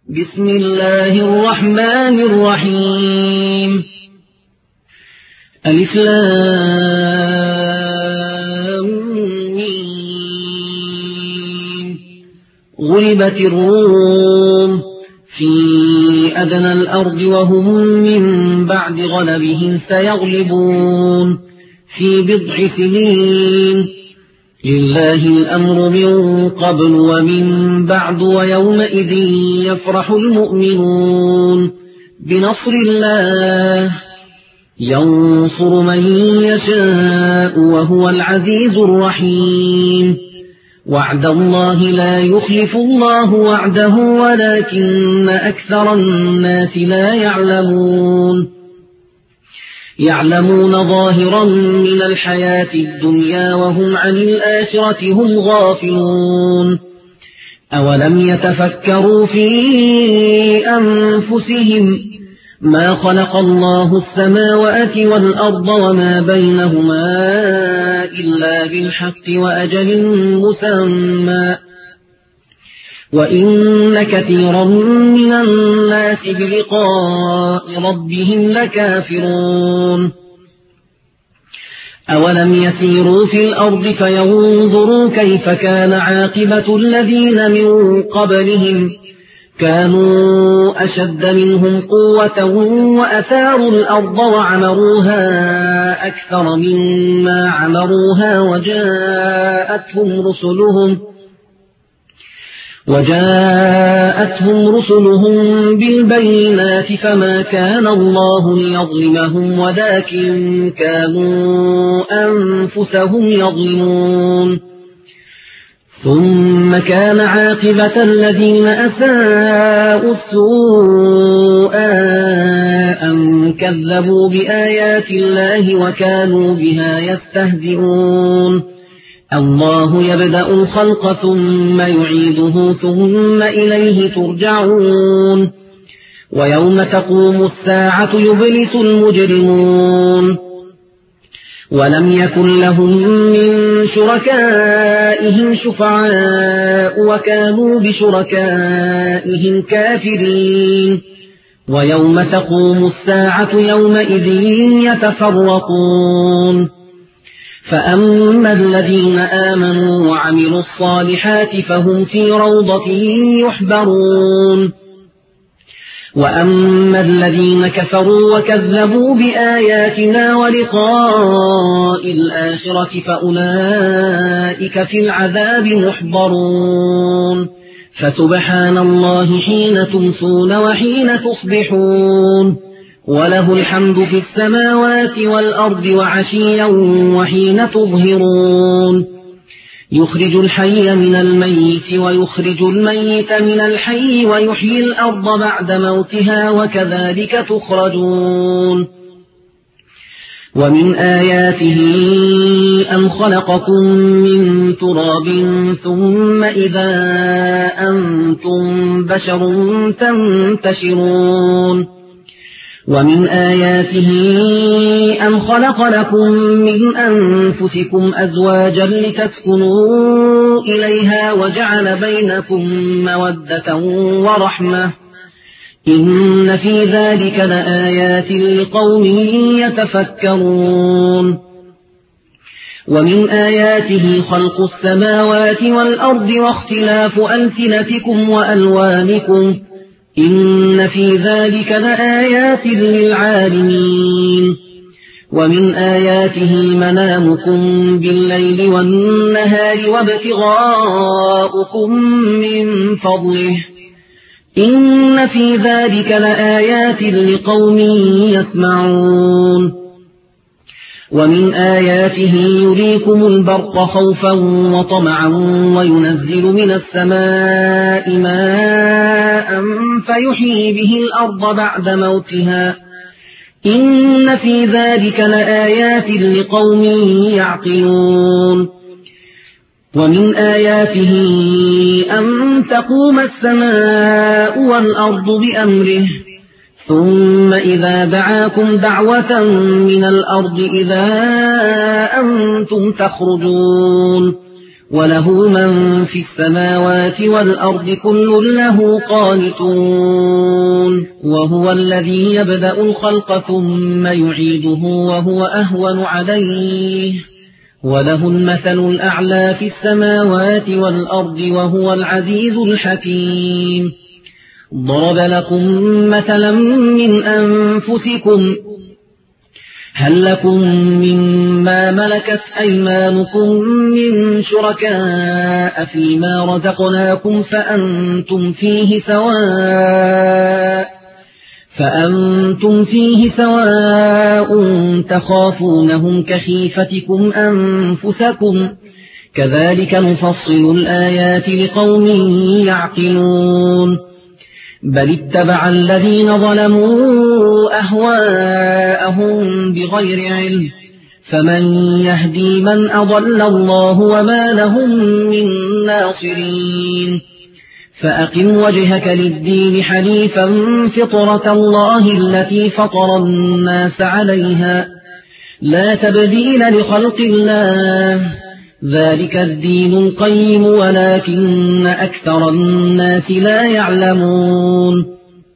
بسم الله الرحمن الرحيم ألف لام ميم غلبت الروم في أدنى الأرض وهم من بعد غلبهم سيغلبون في بضع سنين لله الأمر من قبل ومن بعد ويومئذ يفرح المؤمنون بنصر الله ينصر من يشاء وهو العزيز الرحيم وعد الله لا يخلف الله وعده ولكن أكثر الناس لا يعلمون ظاهرا من الحياة الدنيا وهم عن الآخرة هم غافلون أولم يتفكروا في أنفسهم ما خلق الله السماوات والأرض وما بينهما إلا بالحق وأجل مسمى وإن كثيرا من الناس بلقاء ربهم لكافرون أولم يسيروا في الأرض فينظروا كيف كان عاقبة الذين من قبلهم كانوا أشد منهم قوة وأثاروا الأرض وعمروها أكثر مما عمروها وجاءتهم رسلهم بالبينات فما كان الله ليظلمهم ولكن كانوا أنفسهم يظلمون ثم كان عاقبة الذين أساءوا السوء أن كذبوا بآيات الله وكانوا بها يستهزئون الله يبدأ الخلق ثم يعيده ثم إليه ترجعون ويوم تقوم الساعة يبلس المجرمون ولم يكن لهم من شركائهم شفعاء وكانوا بشركائهم كافرين ويوم تقوم الساعة يومئذ يتفرقون فأما الذين آمنوا وعملوا الصالحات فهم في روضة يحبرون وأما الذين كفروا وكذبوا بآياتنا ولقاء الآخرة فأولئك في العذاب محضرون فسبحان الله حين تمسون وحين تصبحون وله الحمد في السماوات والأرض وعشيا وحين تظهرون يخرج الحي من الميت ويخرج الميت من الحي ويحيي الأرض بعد موتها وكذلك تخرجون ومن آياته أن خلقكم من تراب ثم إذا أنتم بشر تنتشرون ومن آياته أن خلق لكم من أنفسكم أزواجا لتسكنوا إليها وجعل بينكم مودة ورحمة إن في ذلك لآيات لقوم يتفكرون ومن آياته خلق السماوات والأرض واختلاف ألسنتكم وألوانكم إن في ذلك لآيات للعالمين ومن آياته منامكم بالليل والنهار وابتغاؤكم من فضله إن في ذلك لآيات لقوم يسمعون ومن آياته يريكم البرق خوفا وطمعا وينزل من السماء ماء فيحيي به الأرض بعد موتها إن في ذلك لآيات لقوم يعقلون ومن آياته أن تقوم السماء والأرض بأمره ثم إذا دعاكم دعوة من الأرض إذا أنتم تخرجون وله من في السماوات والأرض كل له قانتون وهو الذي يبدأ الخلق ثم يعيده وهو أهون عليه وله المثل الأعلى في السماوات والأرض وهو العزيز الحكيم ضرب لكم مثلا من أنفسكم هل لكم مما ملكت أيمانكم من شركاء فيما رزقناكم فأنتم فيه سواء تخافونهم كخيفتكم أنفسكم كذلك نفصل الآيات لقوم يعقلون بل اتبع الذين ظلموا أهواءهم بغير علم فمن يهدي من أضل الله وما لهم من ناصرين فأقم وجهك للدين حنيفا فطرة الله التي فطر الناس عليها لا تبديل لخلق الله ذلك الدين القيم ولكن أكثر الناس لا يعلمون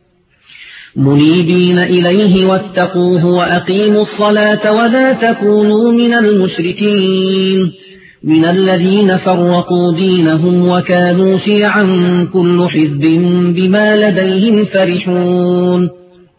منيبين إليه واتقوه وأقيموا الصلاة ولا تكونوا من المشركين من الذين فرقوا دينهم وكانوا شيعا كل حزب بما لديهم فرحون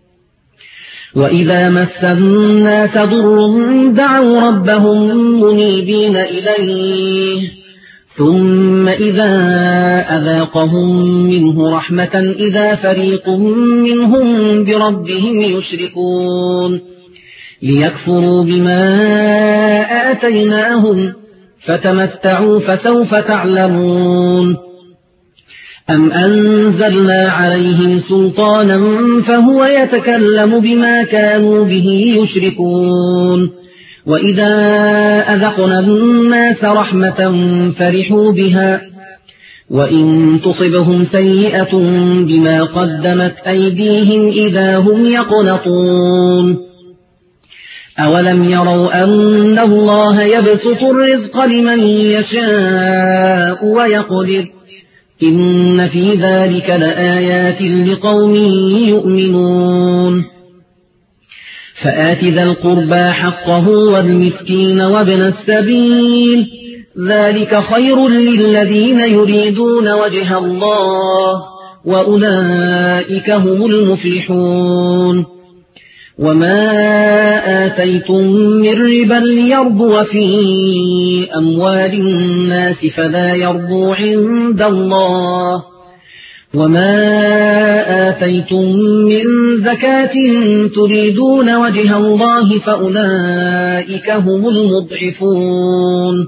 وإذا مس الناس ضر دعوا ربهم منيبين إليه ثم إذا أذاقهم منه رحمة إذا فريق منهم بربهم يشركون ليكفروا بما آتيناهم فتمتعوا فسوف تعلمون أم أنزلنا عليهم سلطانا فهو يتكلم بما كانوا به يشركون وإذا أذقنا الناس رحمة فرحوا بها وإن تصبهم سيئة بما قدمت أيديهم إذا هم يقنطون أولم يروا أن الله يبسط الرزق لمن يشاء ويقدر إن في ذلك لآيات لقوم يؤمنون فآت ذا القربى حقه والمسكين وابن السبيل ذلك خير للذين يريدون وجه الله وأولئك هم المفلحون وما آتيتم من ربا ليربو في أموال الناس فلا يربو عند الله وما آتيتم من زكاة تريدون وجه الله فأولئك هم المضعفون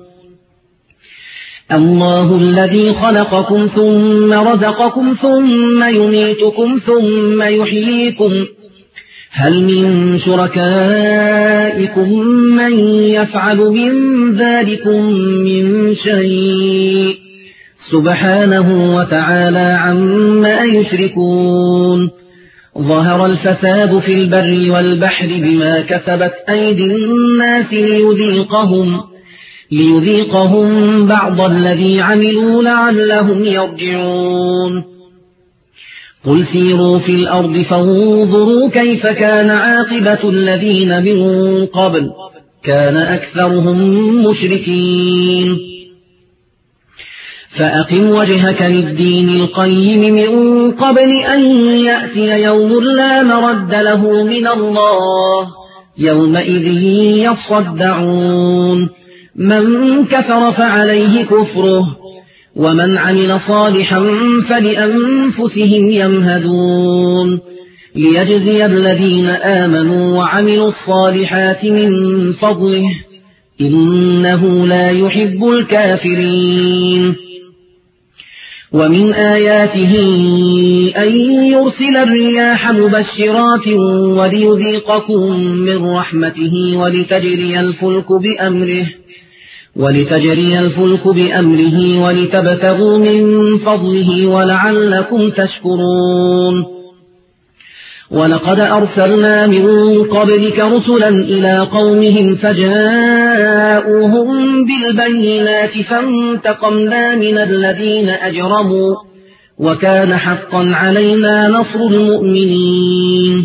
الله الذي خلقكم ثم رزقكم ثم يميتكم ثم يحييكم هل من شركائكم من يفعل من ذلكم من شيء سبحانه وتعالى عما يشركون ظهر الفساد في البر والبحر بما كسبت أيدي الناس ليذيقهم بعض الذي عملوا لعلهم يرجعون قل سيروا في الأرض فانظروا كيف كان عاقبة الذين من قبل كان أكثرهم مشركين فأقم وجهك للدين القيم من قبل أن يأتي يوم لا مرد له من الله يومئذ يصدعون من كفر فعليه كفره ومن عمل صالحا فلأنفسهم يمهدون ليجزي الذين آمنوا وعملوا الصالحات من فضله إنه لا يحب الكافرين ومن آياته أن يرسل الرياح مبشرات وليذيقكم من رحمته ولتجري الفلك بأمره ولتبتغوا من فضله ولعلكم تشكرون ولقد أرسلنا من قبلك رسلا إلى قومهم فجاءوهم بالبينات فانتقمنا من الذين أجرموا وكان حقا علينا نصر المؤمنين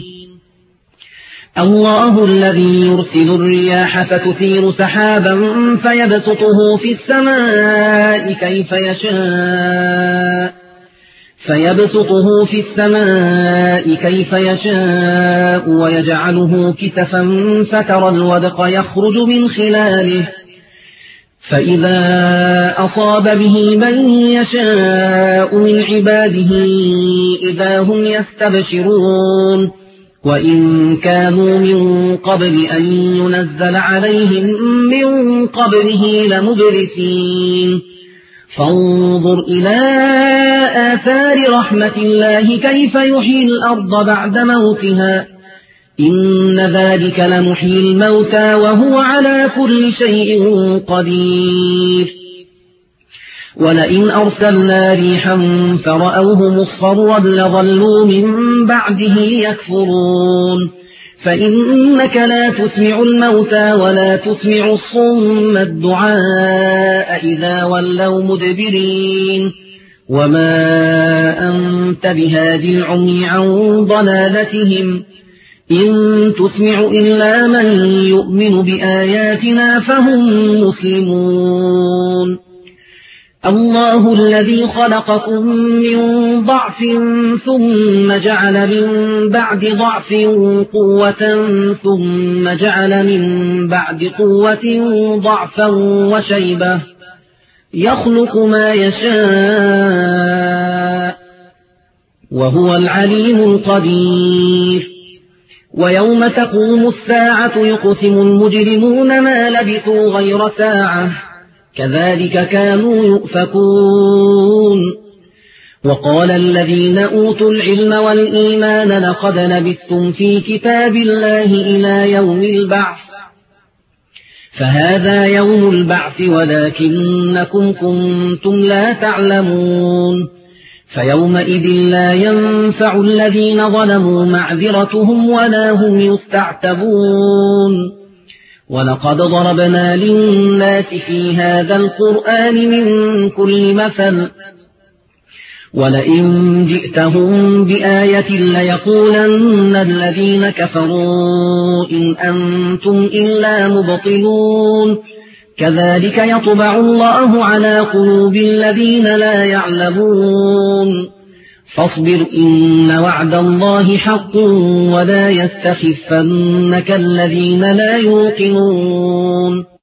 الله الذي يرسل الرياح فتثير سحابا فيبسطه في السماء كيف يشاء ويجعله كسفا فترى الودق يخرج من خلاله فإذا أصاب به من يشاء من عباده إذا هم يستبشرون وإن كانوا من قبل أن ينزل عليهم من قبله لمبلسين فانظر إلى آثار رحمة الله كيف يحيي الأرض بعد موتها إن ذلك لمحيي الموتى وهو على كل شيء قدير ولئن أرسلنا ريحا فرأوه مصفرا لظلوا من بعده يكفرون فإنك لا تسمع الموتى ولا تسمع الصم الدعاء إذا ولوا مدبرين وما أنت بهادي العمي عن ضلالتهم إن تسمع إلا من يؤمن بآياتنا فهم مسلمون الله الذي خلقكم من ضعف ثم جعل من بعد ضعف قوة ثم جعل من بعد قوة ضعفا وشيبة يخلق ما يشاء وهو العليم القدير ويوم تقوم الساعة يقسم المجرمون ما لبثوا غير ساعة كذلك كانوا يؤفكون وقال الذين أوتوا العلم والإيمان لقد لبثتم في كتاب الله إلى يوم البعث فهذا يوم البعث ولكنكم كنتم لا تعلمون فيومئذ لا ينفع الذين ظلموا معذرتهم ولا هم يستعتبون ولقد ضربنا للناس في هذا القرآن من كل مثل ولئن جئتهم بآية ليقولن الذين كفروا إن أنتم إلا مبطلون كذلك يطبع الله على قلوب الذين لا يعلمون فاصبر إن وعد الله حق ولا يستخفنك الذين لا يوقنون